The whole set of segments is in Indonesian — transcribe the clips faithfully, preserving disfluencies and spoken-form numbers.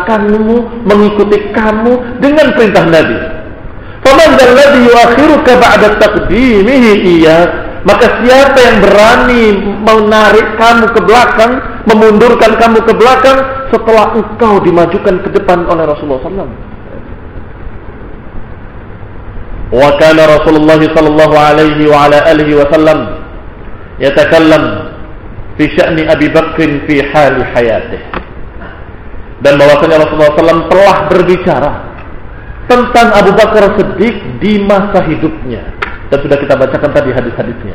belakangmu, mengikuti kamu dengan perintah Nabi. Faman dzalladzi yuakhiruka ba'da taqdimihi iyyak, maka siapa yang berani menarik kamu ke belakang, memundurkan kamu ke belakang setelah engkau dimajukan ke depan oleh Rasulullah sallallahu alaihi wasallam. Wa kana Rasulullah sallallahu alaihi wa ala alihi wasallam yatakallam fi sya'ni Abi Bakr fi hal hayatih. Dan bahwasanya Rasulullah sallallahu alaihi wasallam telah berbicara tentang Abu Bakar Siddiq di masa hidupnya, dan sudah kita bacakan tadi hadis-hadisnya.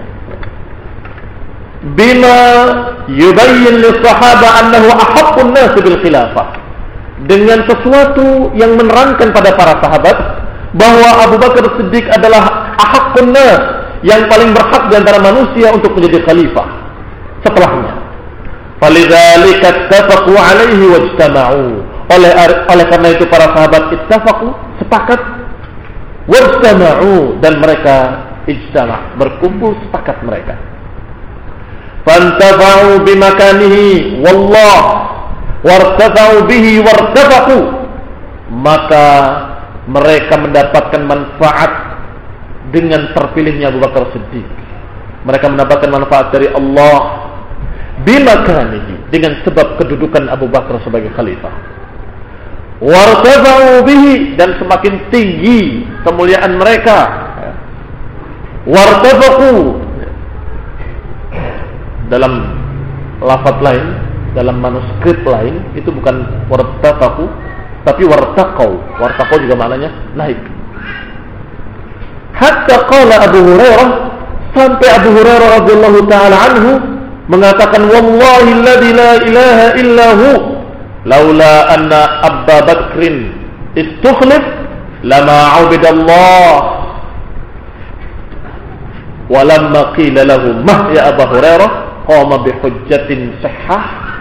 Bima yubayyin lis-sahaba annahu ahaqqun nas bil khilafah, dengan sesuatu yang menerangkan pada para sahabat bahwa Abu Bakar Siddiq adalah ahaqqun nas, yang paling berhak di antara manusia untuk menjadi khalifah setelahnya. Falidzalika ittafaqu alaihi wajtama'u, oleh oleh karena itu para sahabat ittafaqu, sepakat, wajtama'u, dan mereka ijtama', berkumpul, sepakat mereka. Fantafa'u bimakanihi wallah wartafa'u bihi wartafaqu, maka mereka mendapatkan manfaat dengan terpilihnya Abu Bakar Siddiq. Mereka mendapatkan manfaat dari Allah bimakanihi, dengan sebab kedudukan Abu Bakar sebagai khalifah. Wartafa'u bihi, dan semakin tinggi kemuliaan mereka. Wartafaqu, dalam lafaz lain, dalam manuskrip lain itu bukan wartafaqu tapi wartaqau. Wartaqau juga maknanya naik. Hatta qala Abu Hurairah, sampai Abu Hurairah radhiyallahu taala anhu mengatakan, wallahi alladzi la ilaha illa hu laula anna Abu Bakrin istukhlif lama ubidallah. Walamma qila lahu mah ya Abu Hurairah qama bihujjatin sahhah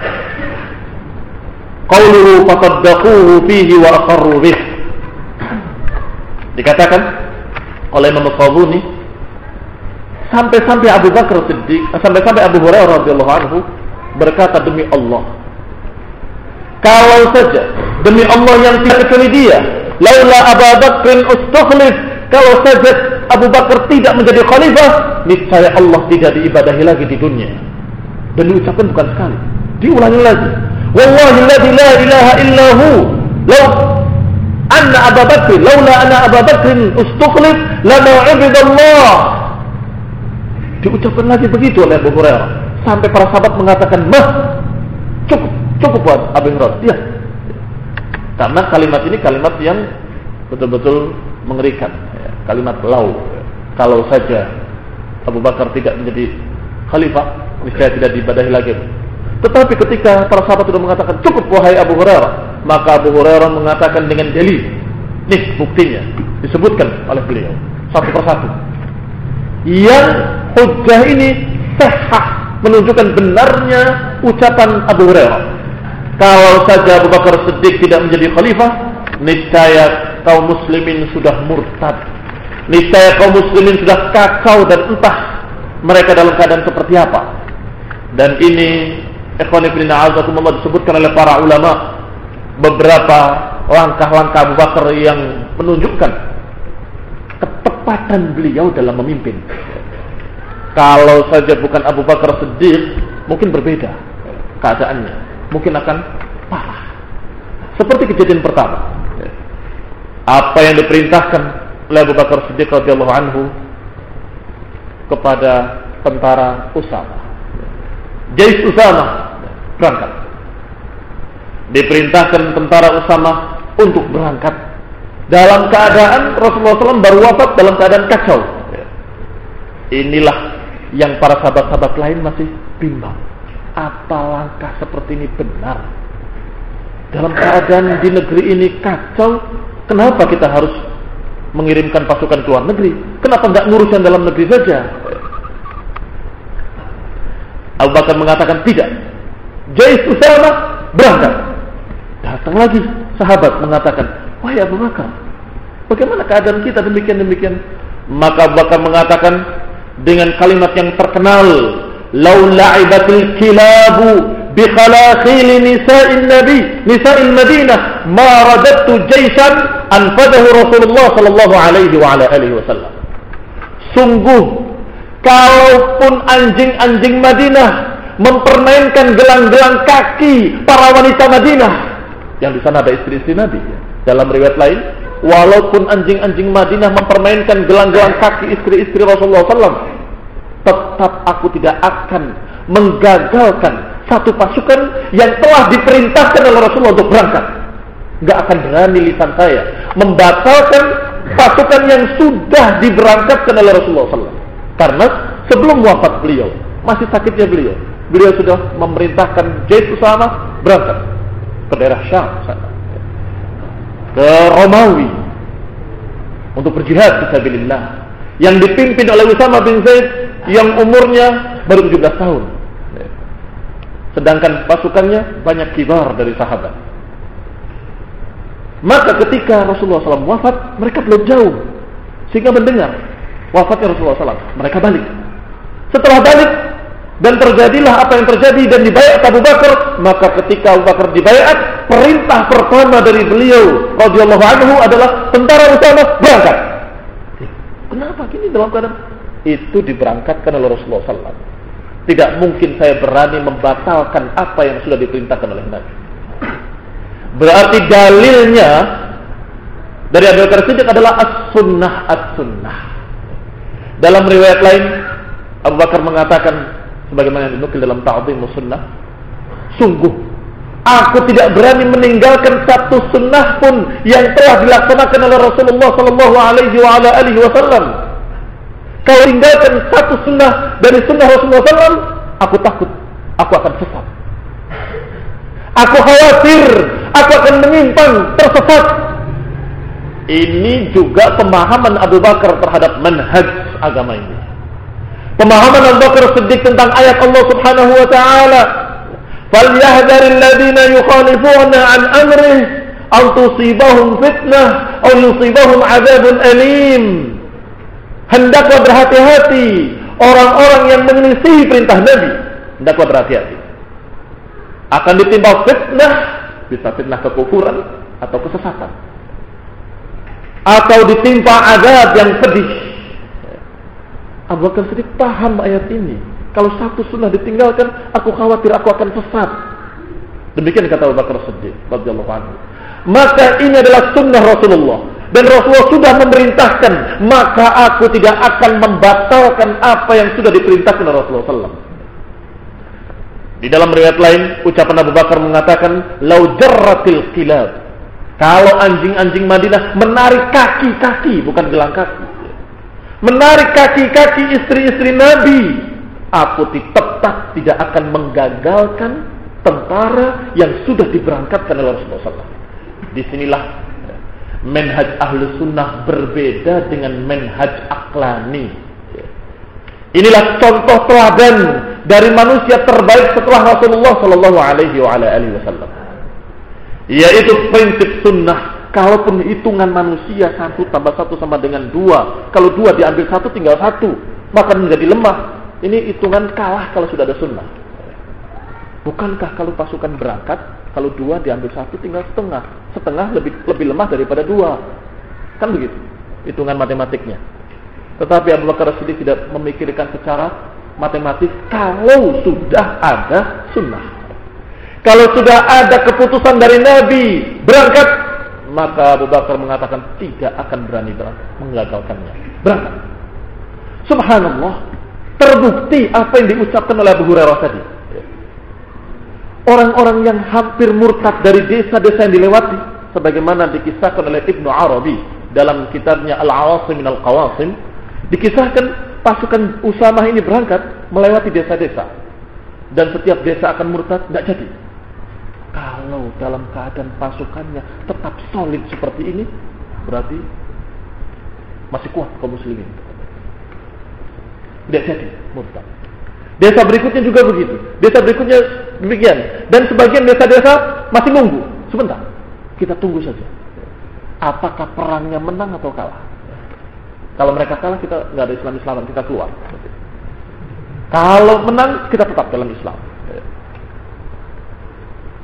qawluhu fasaddaquhu fihi wa aqarru bih. Dikatakan oleh Imam Al-Qabuni, sampai-sampai Abu Bakar Siddiq, sampai-sampai Abu Hurairah radhiyallahu anhu berkata, demi Allah, kalau saja demi Allah yang tidak kecuali dia, laula Abu Bakrin ustukhlif, kalau saja Abu Bakar tidak menjadi khalifah, niscaya Allah tidak diibadahi lagi di dunia. Dan diucapkan bukan sekali, diulangi lagi. Wallahi alladzi la ilaha illa hu law anna Abu Bakr laula anna Abu Bakrin ustukhlif lama ubidallah. Diucapkan lagi begitu oleh Abu Hurairah, sampai para sahabat mengatakan, mah, cukup, cukup buat Abu Hurairah. Ya. Karena kalimat ini kalimat yang betul-betul mengerikan, ya. Kalimat lau. Kalau saja Abu Bakar tidak menjadi khalifah, niscaya tidak diibadahi lagi. Tetapi ketika para sahabat sudah mengatakan cukup wahai Abu Hurairah, maka Abu Hurairah mengatakan dengan dalil, nih buktinya, disebutkan oleh beliau satu persatu. Yang hujjah ini sahih, menunjukkan benarnya ucapan Abu Hurairah. Kalau saja Abu Bakar Siddiq tidak menjadi khalifah, niscaya kaum muslimin sudah murtad, niscaya kaum muslimin sudah kacau dan entah mereka dalam keadaan seperti apa. Dan ini ikhwan fillah azakumullah disebutkan oleh para ulama, beberapa langkah-langkah Abu Bakar yang menunjukkan ketepatan beliau dalam memimpin. Kalau saja bukan Abu Bakar Siddiq, mungkin berbeda keadaannya, mungkin akan parah. Seperti kejadian pertama, apa yang diperintahkan oleh Abu Bakar Siddiq radhiyallahu anhu kepada tentara Usama, Jais Usama berangkat. Diperintahkan tentara Usama untuk berangkat dalam keadaan Rasulullah shallallahu alaihi wasallam baru wafat, dalam keadaan kacau. Inilah yang para sahabat-sahabat lain masih bimbang, apa langkah seperti ini benar dalam keadaan di negeri ini kacau? Kenapa kita harus mengirimkan pasukan ke luar negeri? Kenapa enggak nguruskan dalam negeri saja? Abu Bakar mengatakan tidak. Jais Usama berangkat. Datang lagi sahabat mengatakan, wahai Abu Bakar, bagaimana keadaan kita demikian-demikian? Maka Abu Bakar mengatakan dengan kalimat yang terkenal, lau la'ibatil kilabu bi khalakhil nisa'in nabi nisa'il Madinah ma radadtu jaysan anfadahu Rasulullah sallallahu alaihi wa ala alihi wasallam. Sungguh kalaupun anjing-anjing Madinah mempermainkan gelang-gelang kaki para wanita Madinah, yang di sana ada istri-istri Nabi. Dalam riwayat lain, walaupun anjing-anjing Madinah mempermainkan gelang-gelang kaki istri-istri Rasulullah sallallahu alaihi wasallam, tetap aku tidak akan menggagalkan satu pasukan yang telah diperintahkan oleh Rasulullah untuk berangkat. Gak akan berani lisan saya membatalkan pasukan yang sudah diberangkatkan oleh Rasulullah sallallahu alaihi wasallam. Karena sebelum wafat beliau, masih sakitnya beliau, beliau sudah memerintahkan Zaid Usama berangkat ke daerah Syam sana, ke Romawi untuk berjihad fisabilillah, yang dipimpin oleh Usama bin Zaid yang umurnya baru tujuh belas tahun. Sedangkan pasukannya banyak kibar dari sahabat. Maka ketika Rasulullah sallallahu alaihi wasallam wafat, mereka belum jauh sehingga mendengar wafatnya Rasulullah sallallahu alaihi wasallam. Mereka balik. Setelah balik dan terjadilah apa yang terjadi dan dibayat Abu Bakar, maka ketika Abu Bakar dibayat, perintah pertama dari beliau radhiyallahu anhu adalah tentara Usama berangkat. Kenapa gini dalam keadaan itu diberangkatkan oleh Rasulullah sallallahu alaihi wasallam? Tidak mungkin saya berani membatalkan apa yang sudah diperintahkan oleh Nabi. Berarti dalilnya dari Abu Bakar Siddiq adalah as-sunnah as-sunnah. Dalam riwayat lain Abu Bakar mengatakan sebagaimana yang dinukil dalam Ta'dhimus Sunnah, sungguh aku tidak berani meninggalkan satu sunnah pun yang telah dilaksanakan oleh Rasulullah sallallahu alaihi wa ala alihi wasallam. Kalau tinggalkan satu sunnah dari sunnah Rasulullah sallallahu alaihi wasallam, aku takut aku akan sesat. Aku khawatir aku akan menyimpang, tersesat. Ini juga pemahaman Abu Bakar terhadap manhaj agama ini. Pemahaman Abu Bakar Siddiq tentang ayat Allah Subhanahu wa taala, "Falyahdharil ladzina yukhalifuna an amrihi an tusibahum fitnah aw yusibahum 'adzabun alim." Hendaklah berhati-hati orang-orang yang menyelisihi perintah Nabi. Hendaklah berhati-hati. Akan ditimpa fitnah, bisa fitnah kekufuran atau kesesatan, atau ditimpa azab yang pedih. Abu Bakar Siddiq paham ayat ini. Kalau satu sunnah ditinggalkan, aku khawatir aku akan sesat. Demikian kata Abu Bakar Siddiq radhiyallahu anhu. Maka ini adalah sunnah Rasulullah, dan Rasulullah sudah memerintahkan, maka aku tidak akan membatalkan apa yang sudah diperintahkan oleh Rasulullah sallallahu alaihi wasallam. Di dalam riwayat lain, ucapan Abu Bakar mengatakan, "Lau jarratil qilab." Kalau anjing-anjing Madinah menarik kaki-kaki, bukan gelang kaki, menarik kaki-kaki istri-istri Nabi, aku tetap tidak akan menggagalkan tentara yang sudah diberangkatkan oleh Rasulullah sallallahu alaihi wasallam. Disinilah manhaj ahlu sunnah berbeda dengan manhaj aqlani. Inilah contoh teladan dari manusia terbaik setelah Rasulullah sallallahu alaihi wasallam, yaitu prinsip sunnah. Kalaupun hitungan manusia satu tambah satu sama dengan dua, kalau dua diambil satu tinggal satu, maka menjadi lemah. Ini hitungan kalah kalau sudah ada sunnah. Bukankah kalau pasukan berangkat, kalau dua diambil satu tinggal setengah, setengah lebih lebih lemah daripada dua, kan begitu hitungan matematiknya. Tetapi Abu Bakar Siddiq tidak memikirkan secara matematis. Kalau sudah ada sunnah, kalau sudah ada keputusan dari Nabi berangkat, maka Abu Bakar mengatakan tidak akan berani berangkat, menggagalkannya. Berangkat. Subhanallah, terbukti apa yang diucapkan oleh Abu Hurairah tadi. Orang-orang yang hampir murtad dari desa-desa yang dilewati, sebagaimana dikisahkan oleh Ibnu Arabi dalam kitabnya Al-Awasim min Al-Qawasim, dikisahkan pasukan Usamah ini berangkat melewati desa-desa, dan setiap desa akan murtad, tidak jadi. Kalau dalam keadaan pasukannya tetap solid seperti ini, berarti masih kuat kaum muslimin. Tidak jadi murtad. Desa berikutnya juga begitu. Desa berikutnya demikian. Dan sebagian desa-desa masih nunggu. Sebentar, kita tunggu saja. Apakah perangnya menang atau kalah? Kalau mereka kalah, kita nggak ada Islam-Islaman, kita keluar. Kalau menang, kita tetap dalam Islam.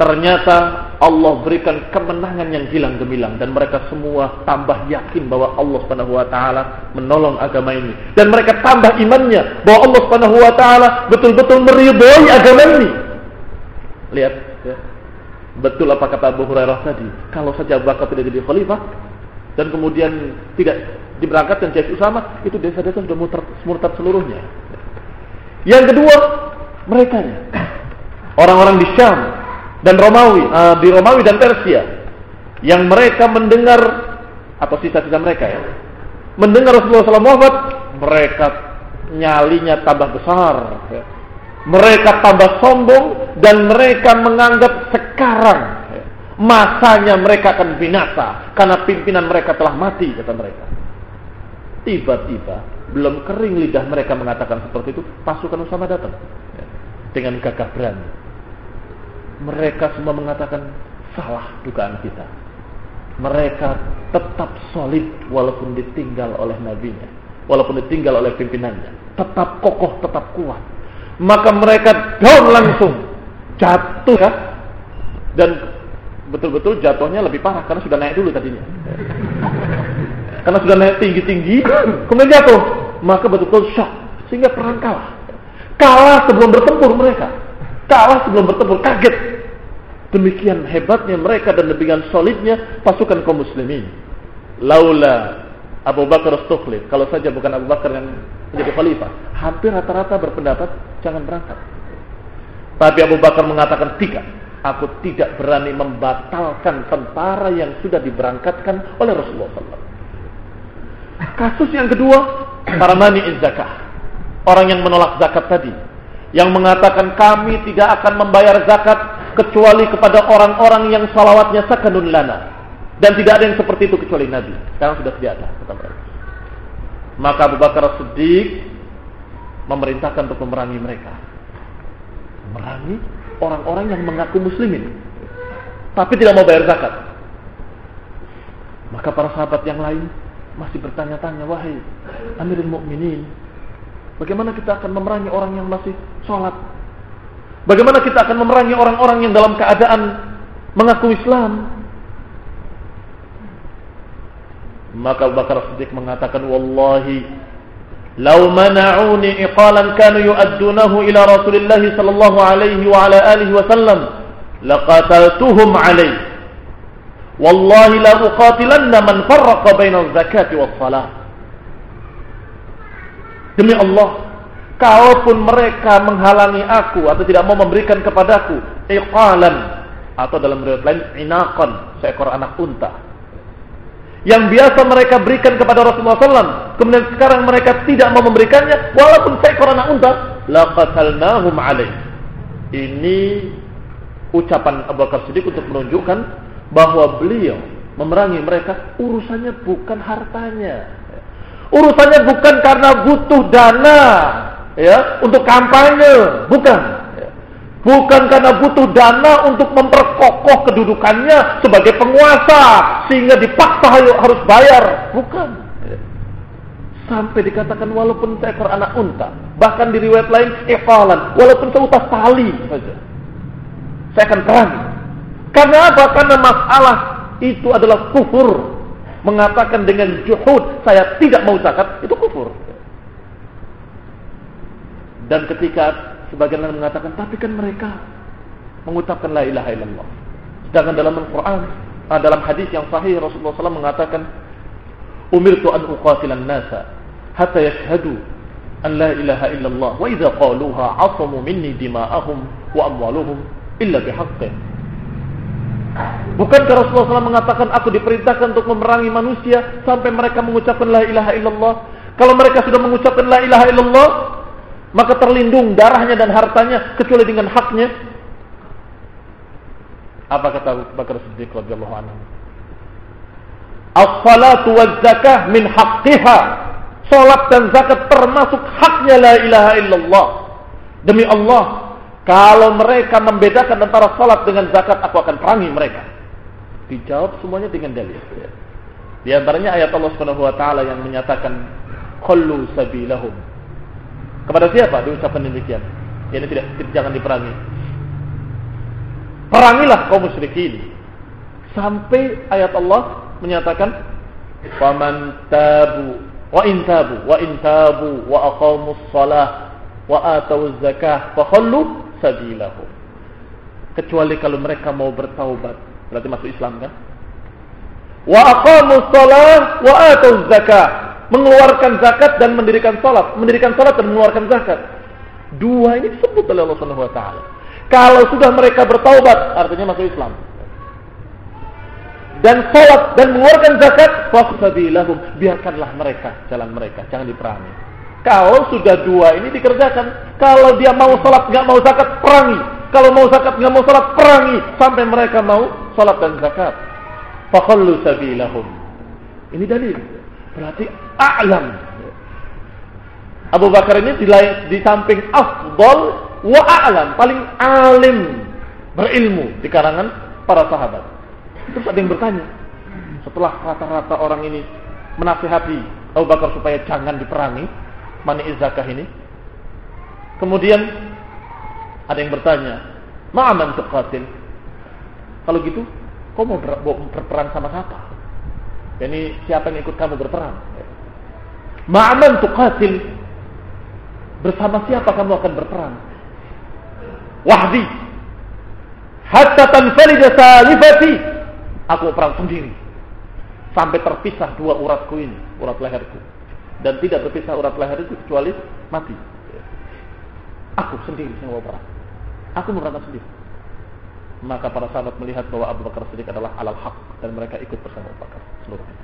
ternyata Allah berikan kemenangan yang gilang gemilang dan mereka semua tambah yakin bahwa Allah Subhanahu wa taala menolong agama ini dan mereka tambah imannya bahwa Allah Subhanahu wa taala betul-betul meridhai agama ini. Lihat ya. Betul apa kata Abu Hurairah tadi, kalau saja Abu Bakar tidak jadi khalifah dan kemudian tidak diberangkatkan Jais Usama, itu desa-desa sudah murtad seluruhnya. Yang kedua, mereka orang-orang di Syam dan Romawi, uh, di Romawi dan Persia, yang mereka mendengar atau sisa-sisa mereka ya, mendengar Rasulullah shallallahu alaihi wasallam wafat, mereka nyalinya tambah besar, ya. Mereka tambah sombong dan mereka menganggap sekarang ya, masanya mereka akan binasa karena pimpinan mereka telah mati, kata mereka. Tiba-tiba belum kering lidah mereka mengatakan seperti itu, pasukan Usama datang ya, dengan gagah berani. Mereka semua mengatakan salah dugaan kita. Mereka tetap solid walaupun ditinggal oleh nabinya, walaupun ditinggal oleh pimpinannya, tetap kokoh, tetap kuat. Maka mereka down langsung, jatuh ya, dan betul-betul jatuhnya lebih parah karena sudah naik dulu tadinya. Karena sudah naik tinggi-tinggi, kemudian jatuh, maka betul-betul shock sehingga perang kalah. Kalah sebelum bertempur mereka, kalah sebelum bertempur, kaget. Demikian hebatnya mereka dan demikian solidnya pasukan kaum muslimin. Laula Abu Bakar As-Sukhlif, kalau saja bukan Abu Bakar yang menjadi khalifah, hampir rata-rata berpendapat jangan berangkat. Tapi Abu Bakar mengatakan tidak, aku tidak berani membatalkan tentara yang sudah diberangkatkan oleh Rasulullah shallallahu alaihi wasallam. Kasus yang kedua, para mani'iz zakah, orang yang menolak zakat tadi, yang mengatakan kami tidak akan membayar zakat kecuali kepada orang-orang yang salawatnya sakanun lana, dan tidak ada yang seperti itu kecuali Nabi. Sekarang sudah tidak ada, kata mereka. Maka Abu Bakar As-Siddiq memerintahkan untuk memerangi mereka, memerangi orang-orang yang mengaku muslimin tapi tidak mau bayar zakat. Maka para sahabat yang lain masih bertanya-tanya, wahai Amirul Mukminin, bagaimana kita akan memerangi orang yang masih sholat? Bagaimana kita akan memerangi orang-orang yang dalam keadaan mengaku Islam? Maka Abu Bakar As-Siddiq mengatakan, wallahi law mana'uni iqalan kanu yu'addunahu ila Rasulillah sallallahu alaihi wa ala alihi wa sallam laqataltuhum alaihi. Wallahi la uqatilanna man farraqa baina az-zakati was-salah. Demi Allah, kalaupun mereka menghalangi aku atau tidak mau memberikan kepadaku iqalan, atau dalam riwayat lain inaqan, seekor anak unta, yang biasa mereka berikan kepada Rasulullah shallallahu alaihi wasallam, kemudian sekarang mereka tidak mau memberikannya walaupun seekor anak unta, laqatalnahum alaihi. Ini ucapan Abu Bakar Siddiq untuk menunjukkan bahwa beliau memerangi mereka urusannya bukan hartanya, urusannya bukan karena butuh dana ya untuk kampanye, bukan ya. Bukan karena butuh dana untuk memperkokoh kedudukannya sebagai penguasa sehingga dipaksa harus bayar, bukan ya. Sampai dikatakan walaupun seekor anak unta, bahkan di riwayat lain iqalan, walaupun seutas tali saja saya akan perangi. Karena apa? Karena masalah itu adalah kufur. Mengatakan dengan juhud saya tidak mau zakat, itu kufur. Dan ketika sebagian orang mengatakan, tapi kan mereka mengucapkan la ilaha illallah. Sedangkan dalam Al-Quran, dalam hadis yang sahih Rasulullah shallallahu alaihi wasallam mengatakan, umirtu an uqatilan nasa hatta yashhadu an la ilaha illallah wa idza qaluha asamu minni dima'ahum wa amwaluhum illa bihaqqin. Bukankah Rasulullah shallallahu alaihi wasallam mengatakan, aku diperintahkan untuk memerangi manusia sampai mereka mengucapkan la ilaha illallah. Kalau mereka sudah mengucapkan la ilaha illallah, maka terlindung darahnya dan hartanya kecuali dengan haknya. Apa kata Abu Bakar Siddiq radhiyallahu anhu? As-salatu waz-zakah min haqqiha. Salat dan zakat termasuk haknya la ilaha illallah. Demi Allah, kalau mereka membedakan antara salat dengan zakat, aku akan perangi mereka. Dijawab semuanya dengan dalil. Di antaranya ayat Allah Subhanahu wa taala yang menyatakan khallu sabilahum. Kepada siapa diucapkan demikian? Ini tidak, tidak jangan diperangi. perangilah kaum musyrikin. Sampai ayat Allah menyatakan, "Faman tabu wa in tabu wa in tabu wa aqamus shalah wa atawuz zakah fakhallu sabilahum." Kecuali kalau mereka mau bertaubat, berarti masuk Islam kan? Wa aqamus shalah wa atawuz zakah, mengeluarkan zakat dan mendirikan salat, mendirikan salat dan mengeluarkan zakat. Dua ini disebut oleh Allah Subhanahu wa taala. Kalau sudah mereka bertaubat, artinya masuk Islam. Dan salat dan mengeluarkan zakat, faqsabilahum, biarkanlah mereka jalan mereka, jangan diperangi. Kalau sudah dua ini dikerjakan, kalau dia mau salat enggak mau zakat, perangi. Kalau mau zakat enggak mau salat, perangi sampai mereka mau salat dan zakat. Faqallu sabilahum. Ini dalil. Berarti a'lam. Abu Bakar ini di, di samping afdal wa a'lam, paling alim, berilmu di kalangan para sahabat. Terus ada yang bertanya, setelah rata-rata orang ini menasihati Abu Bakar supaya jangan diperangi mani'iz zakah ini, kemudian ada yang bertanya, ma'aman tuqatil? Kalau gitu, kau mau ber, berperang sama siapa? Yani siapa yang ikut kamu berperang? Ma'aman tuqatil? Bersama siapa kamu akan berperang? Wahdi. Hatta tanfarida salifati. Aku perang sendiri. Sampai terpisah dua uratku ini, urat leherku. Dan tidak terpisah urat leherku kecuali mati. Aku sendiri yang mau perang. Aku mau berangkat sendiri. Maka para sahabat melihat bahwa Abu Bakar Siddiq adalah alal haq, dan mereka ikut bersama Abu Bakar seluruhnya.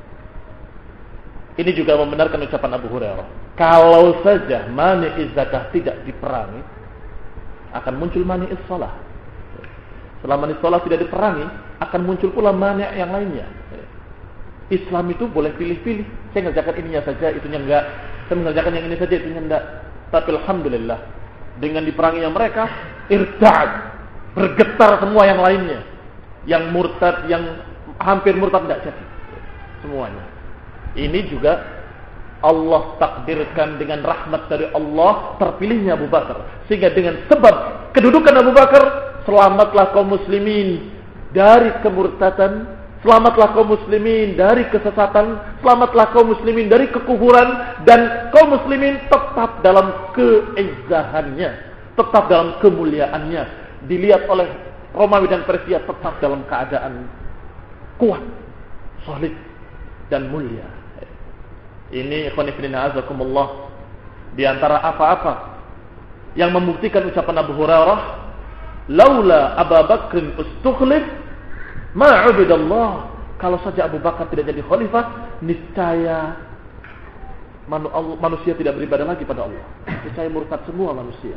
Ini juga membenarkan ucapan Abu Hurairah. Kalau saja mani'iz zakah tidak diperangi, akan muncul mani'iz shalah. Setelah mani'iz shalah tidak diperangi, akan muncul pula mani' yang lainnya. Islam itu boleh pilih-pilih. Saya ngerjakan ininya saja, itunya enggak. Saya mengerjakan yang ini saja, itunya enggak. Tapi alhamdulillah, dengan diperanginya mereka, irtad, bergetar semua yang lainnya. Yang murtad, yang hampir murtad enggak jadi. Semuanya. Ini juga Allah takdirkan dengan rahmat dari Allah terpilihnya Abu Bakar. Sehingga dengan sebab kedudukan Abu Bakar, selamatlah kaum muslimin dari kemurtadan, selamatlah kaum muslimin dari kesesatan, selamatlah kaum muslimin dari kekufuran, dan kaum muslimin tetap dalam keizzahannya, tetap dalam kemuliaannya. Dilihat oleh Romawi dan Persia tetap dalam keadaan kuat, solid, dan mulia. Ini ikhwan fillah azakumullah, di antara apa-apa yang membuktikan ucapan Abu Hurairah, laula Abu Bakr ustukhlif ma ubidallah. Kalau saja Abu Bakar tidak jadi khalifah, niscaya manusia tidak beribadah lagi pada Allah. Niscaya murtad semua manusia.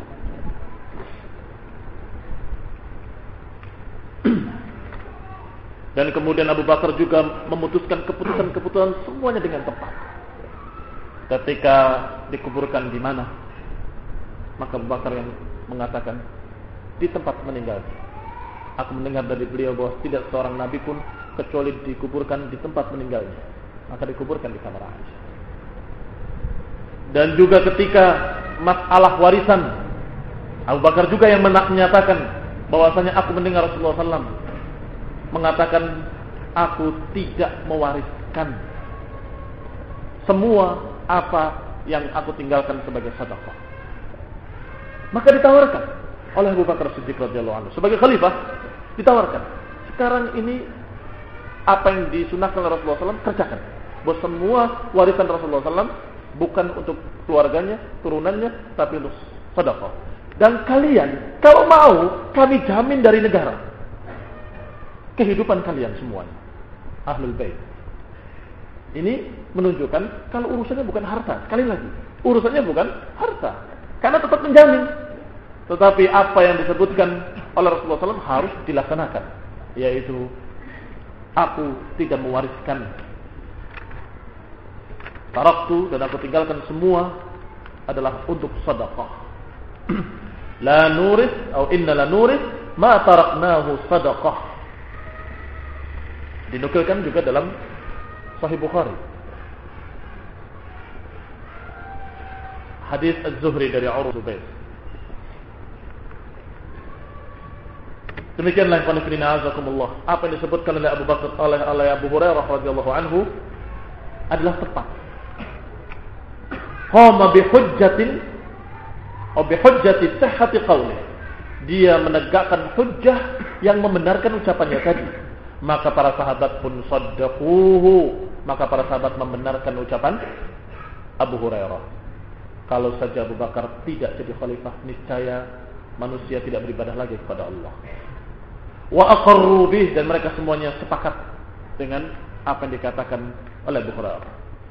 Dan kemudian Abu Bakar juga memutuskan keputusan-keputusan semuanya dengan tepat. Ketika dikuburkan di mana, maka Abu Bakar yang mengatakan di tempat meninggal. Aku mendengar dari beliau bahwa tidak seorang nabi pun kecuali dikuburkan di tempat meninggalnya. Maka dikuburkan di kamar Aisyah. Dan juga ketika masalah warisan, Abu Bakar juga yang menyatakan bahwasanya aku mendengar Rasulullah sallallahu alaihi wasallam mengatakan, aku tidak mewariskan semua apa yang aku tinggalkan sebagai sedekah. Maka ditawarkan oleh Abu Bakar Siddiq radhiyallahu anhu sebagai khalifah, ditawarkan, sekarang ini apa yang disunahkan oleh Rasulullah sallallahu alaihi wasallam kerjakan. Bahwa semua warisan Rasulullah sallallahu alaihi wasallam bukan untuk keluarganya, turunannya, tapi untuk sedekah. Dan kalian kalau mau, kami jamin dari negara kehidupan kalian semuanya, Ahlul Bait. Ini menunjukkan kalau urusannya bukan harta. Sekali lagi, urusannya bukan harta, karena tetap menjamin. Tetapi apa yang disebutkan oleh Rasulullah sallallahu alaihi wasallam harus dilaksanakan, yaitu aku tidak mewariskan, taraktu, dan aku tinggalkan semua adalah untuk sedekah. La nuris atau inna la nuris ma taraknahu sedekah. Dinukilkan juga dalam Sahih Bukhari, hadis Az-Zuhri dari Urwah bin Zubair. Demikianlah qanifina azakumullah. Apa yang disebutkan oleh Abu Bakar oleh, oleh Abu Hurairah radhiyallahu anhu adalah tepat. Qama bi hujjatin atau bi hujjati sihhati qawli. Dia menegakkan hujjah yang membenarkan ucapannya tadi. Maka para sahabat pun saddaquhu. Maka para sahabat membenarkan ucapan Abu Hurairah. Kalau saja Abu Bakar tidak jadi khalifah, niscaya manusia tidak beribadah lagi kepada Allah. Wa aqarru bih, dan mereka semuanya sepakat dengan apa yang dikatakan oleh Abu Hurairah.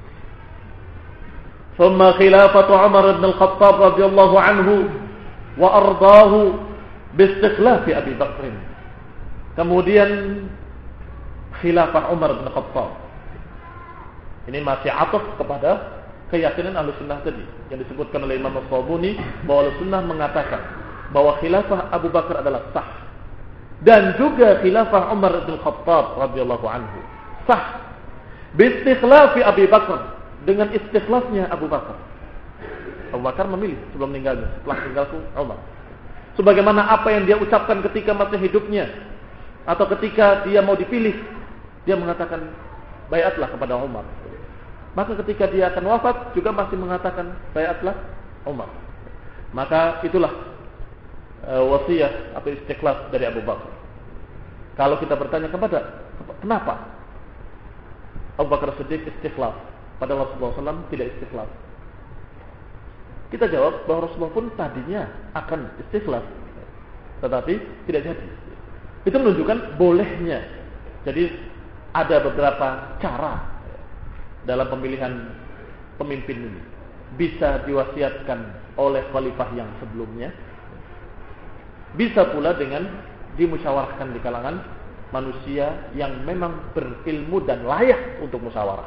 Thumma khilafatu Umar bin Al-Khattab radhiyallahu anhu wa ardaahu bi istikhlafi Abi Bakr. Kemudian khilafah Umar bin Al-Khattab. Ini masih ataf kepada keyakinan Ahlussunnah tadi yang disebutkan oleh Imam As-Sabuni bahwa Ahlussunnah mengatakan bahwa khilafah Abu Bakar adalah sah. Dan juga khilafah Umar bin Khattab radhiyallahu anhu sah bistikhlafi Abi Bakar, dengan istikhlafnya Abu Bakar. Abu Bakar memilih sebelum meninggalnya, setelah meninggalku Umar, sebagaimana apa yang dia ucapkan ketika masih hidupnya atau ketika dia mau dipilih, dia mengatakan baiatlah kepada Umar. Maka ketika dia akan wafat juga masih mengatakan baiatlah Umar. Maka itulah wasiat atau istiqlal dari Abu Bakar. Kalau kita bertanya kepada kenapa Abu Bakar Siddiq istiqlal padahal Rasulullah shallallahu alaihi wasallam tidak istiqlal, kita jawab bahwa Rasulullah pun tadinya akan istiqlal tetapi tidak jadi. Itu menunjukkan bolehnya. Jadi ada beberapa cara dalam pemilihan pemimpin ini. Bisa diwasiatkan oleh khalifah yang sebelumnya, bisa pula dengan dimusyawarahkan di kalangan manusia yang memang berilmu dan layak untuk musyawarah.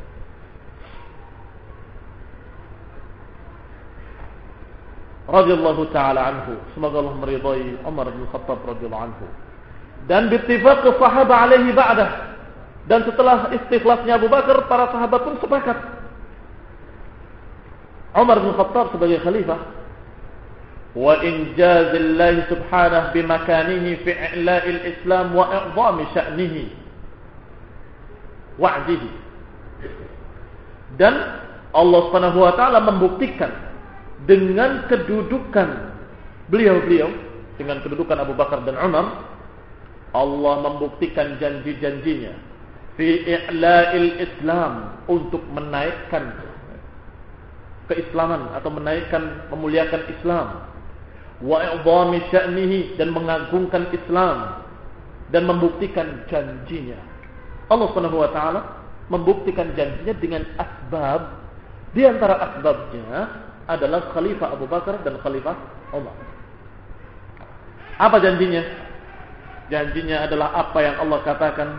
Radhiyallahu ta'ala anhu. Semoga Allah meridai Umar bin Khattab radhiyallahu anhu. Dan bittifaq sahabat alaihi ba'dah. Dan setelah istikhlafnya Abu Bakar, para sahabat pun sepakat. Umar bin Khattab sebagai khalifah وإنجاز الله سبحانه بمكانه في إعلاء الإسلام وإعظام شأنه وعده. Dan Allah Subhanahu wa taala membuktikan dengan kedudukan beliau-beliau, dengan kedudukan Abu Bakar dan Umar, Allah membuktikan janji-janjinya fi i'la'il Islam, untuk menaikkan keislaman atau menaikkan, memuliakan Islam, wa i'dhami sya'nihi, dan mengagungkan Islam, dan membuktikan janjinya. Allah Subhanahu wa taala membuktikan janjinya dengan asbab. Di antara asbabnya adalah Khalifah Abu Bakar dan Khalifah Umar. Apa janjinya? Janjinya adalah apa yang Allah katakan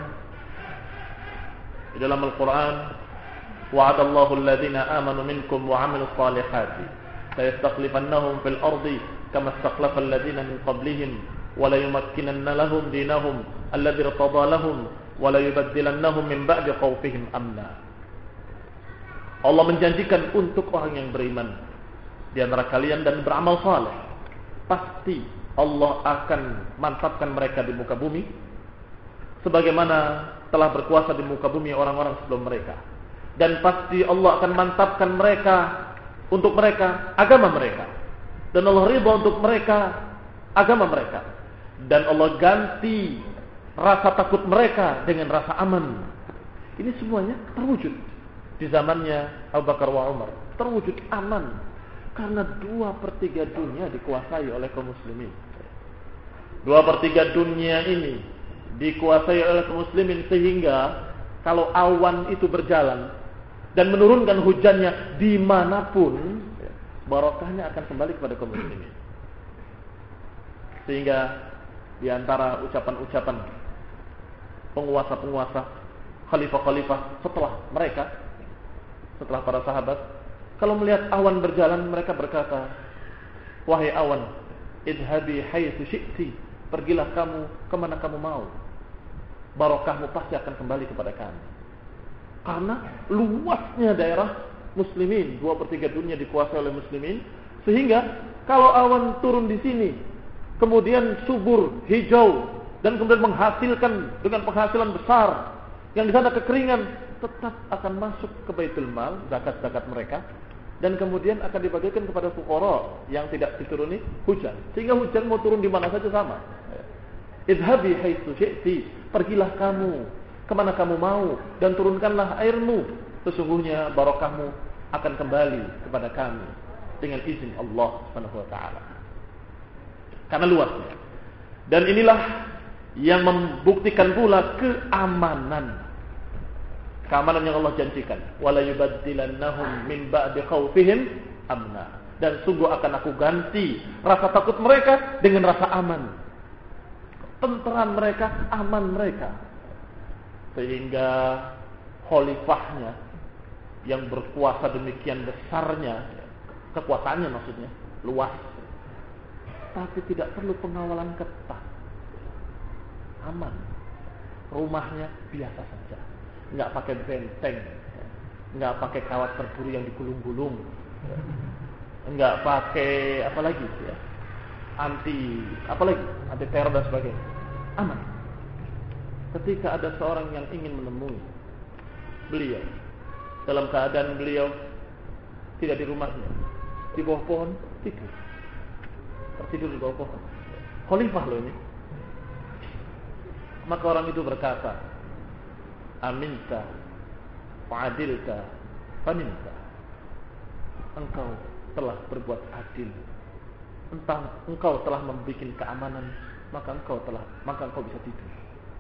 di dalam Al-Quran, wa'adallahu alladhina amanu minkum wa 'amilus salihati la yastakhlifannahum fil ardi kama istakhlafa alladhina min qablihim wa la yumakkinanna lahum dinahum alladhi irtada lahum wa la yubaddilannahum min ba'di khawfihim amna. Allah menjanjikan untuk orang yang beriman di antara kalian dan beramal saleh, pasti Allah akan mantapkan mereka di muka bumi sebagaimana telah berkuasa di muka bumi orang-orang sebelum mereka. Dan pasti Allah akan mantapkan mereka, untuk mereka agama mereka, dan Allah ridha untuk mereka agama mereka, dan Allah ganti rasa takut mereka dengan rasa aman. Ini semuanya terwujud di zamannya Abu Bakar wa Umar. Terwujud aman karena dua per tiga dunia dikuasai oleh kaum muslimin. Dua per tiga dunia ini dikuasai oleh kaum muslimin, sehingga kalau awan itu berjalan dan menurunkan hujannya dimanapun, barokahnya akan kembali kepada kaum muslimin. Sehingga di antara ucapan-ucapan penguasa-penguasa, khalifah-khalifah setelah mereka, setelah para sahabat, kalau melihat awan berjalan, mereka berkata, wahai awan, idhabi haitsu syi'ti, pergilah kamu kemana kamu mau, barokahmu pasti akan kembali kepada kami. Karena luasnya daerah muslimin, dua per tiga dunia dikuasai oleh muslimin, sehingga kalau awan turun di sini kemudian subur, hijau, dan kemudian menghasilkan dengan penghasilan besar, yang di sana kekeringan, tetap akan masuk ke Baitul Mal, zakat-zakat mereka, dan kemudian akan dibagikan kepada fuqara yang tidak dituruni hujan. Sehingga hujan mau turun di mana saja sama. Idhabi haitsu syi'ti, pergilah kamu kemana kamu mau dan turunkanlah airmu. Sesungguhnya barokahmu akan kembali kepada kami dengan izin Allah Subhanahu wa taala. Karena luasnya. Dan inilah yang membuktikan pula keamanan. Keamanan yang Allah janjikan. Wala yubaddilannahum min ba'di khaufihim amna. Dan sungguh akan aku ganti rasa takut mereka dengan rasa aman. Tenteran mereka, aman mereka. Sehingga khalifahnya yang berkuasa demikian besarnya, kekuasaannya maksudnya, luas. Tapi tidak perlu pengawalan ketat. Aman. Rumahnya biasa saja. Enggak pakai benteng, enggak pakai kawat berduri yang digulung-gulung, enggak pakai apa lagi ya, anti apa lagi, anti teror dan sebagainya. Aman. Ketika ada seorang yang ingin menemui beliau dalam keadaan beliau tidak di rumahnya, di bawah pohon tidur, tertidur di bawah pohon, khalifah loh ini. Maka orang itu berkata, aminta, fa'adilta, faninta. Engkau telah berbuat adil. Entah engkau telah membuat keamanan, maka engkau telah, maka engkau bisa tidur.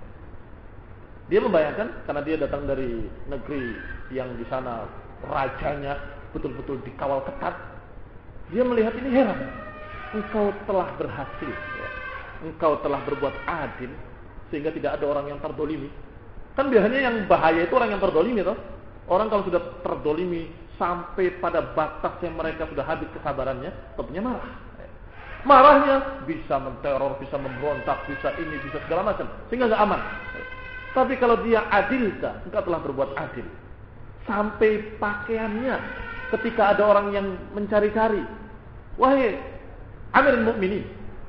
Dia membayangkan karena dia datang dari negeri yang di sana rajanya betul-betul dikawal ketat. Dia melihat ini heran. Engkau telah berhasil. Engkau telah berbuat adil sehingga tidak ada orang yang terdolimi. Kan biasanya yang bahaya itu orang yang terdolimi toh. Orang kalau sudah terdolimi sampai pada batas yang mereka sudah habis kesabarannya, tentunya marah. Marahnya bisa menteror, bisa memberontak, bisa ini, bisa segala macam, sehingga nggak aman. Tapi kalau dia adil, engkau telah berbuat adil. Sampai pakaiannya, ketika ada orang yang mencari-cari, wahai Amirul Mukminin,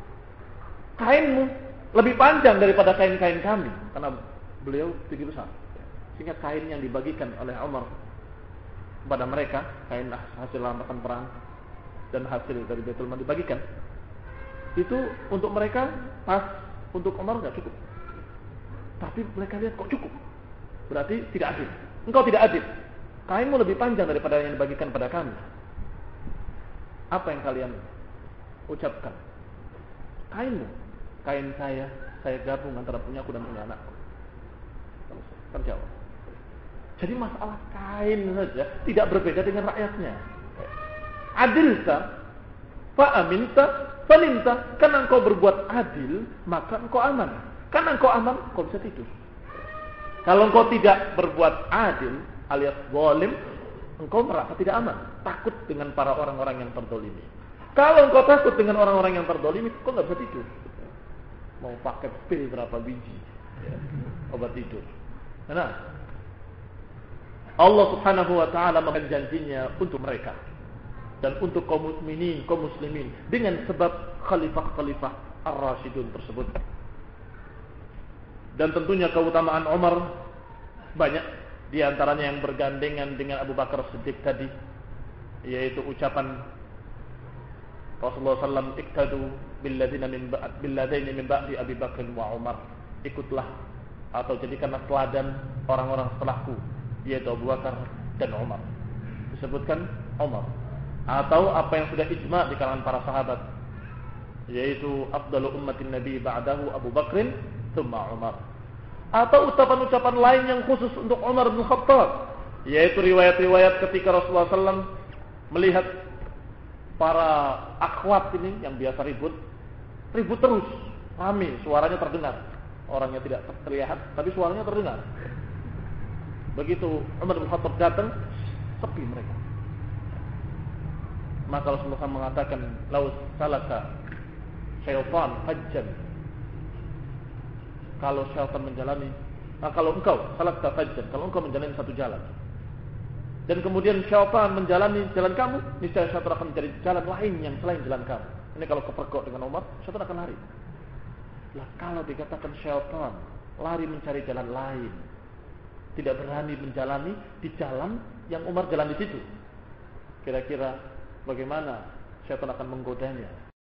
kainmu lebih panjang daripada kain-kain kami, karena beliau tinggi besar, sehingga kain yang dibagikan oleh Umar kepada mereka, kain hasil rampasan perang dan hasil dari Baitul Mal dibagikan, itu untuk mereka pas, untuk Umar nggak cukup. Tapi mereka lihat kok cukup, berarti tidak adil. Engkau tidak adil, kainmu lebih panjang daripada yang dibagikan pada kami. Apa yang kalian ucapkan? Kainmu, kain saya, saya gabung antara punya aku dan punya anakku. Terjawab. Jadi masalah kain saja tidak berbeda dengan rakyatnya. Adilta, fa'aminta, falinta. Karena engkau berbuat adil, maka engkau aman. Karena engkau aman, engkau bisa tidur. Kalau engkau tidak berbuat adil, alias zalim, engkau merasa tidak aman. Takut dengan para orang-orang yang terdolimi. Kalau engkau takut dengan orang-orang yang terdolimi, engkau nggak bisa tidur. Mau pakai pil berapa biji, ya, obat tidur. Nah, Allah Subhanahu wa taala memberikan janjinya untuk mereka dan untuk kaum mukminin, kaum muslimin dengan sebab khalifah-khalifah ar-rasyidun tersebut. Dan tentunya keutamaan Umar banyak, di antaranya yang bergandengan dengan Abu Bakar Siddiq tadi, yaitu ucapan Rasulullah sallallahu alaihi wasallam, iktadu billadzina min ba'd billadaini min ba'di Abi Bakr wa Umar. Ikutlah atau jadikanlah teladan orang-orang setelahku, yaitu Abu Bakar dan Umar. Disebutkan Umar. Atau apa yang sudah ijma' di kalangan para sahabat, yaitu afdalu ummatin Nabi ba'dahu Abu Bakrin tsumma Umar. Atau ucapan-ucapan lain yang khusus untuk Umar bin Khattab, yaitu riwayat-riwayat ketika Rasulullah sallallahu alaihi wasallam melihat para akhwat ini yang biasa ribut, ribut terus, ramai, suaranya terdengar. Orangnya tidak terlihat, tapi suaranya terdengar. Begitu Umar bin Khattab datang, sepi mereka. Maka Rasulullah mengatakan, "Lau salaka syaitan fajjan." Kalau syaitan menjalani, nah kalau engkau salaka fajjan, kalau engkau menjalani satu jalan, dan kemudian syaitan menjalani jalan kamu, niscaya syaitan akan mencari jalan lain yang selain jalan kamu. Ini kalau kepergok dengan Umar, syaitan akan lari. Lah kalau dikatakan syaitan lari mencari jalan lain, tidak berani menjalani di jalan yang Umar jalan di situ, kira-kira bagaimana syaitan akan menggodanya?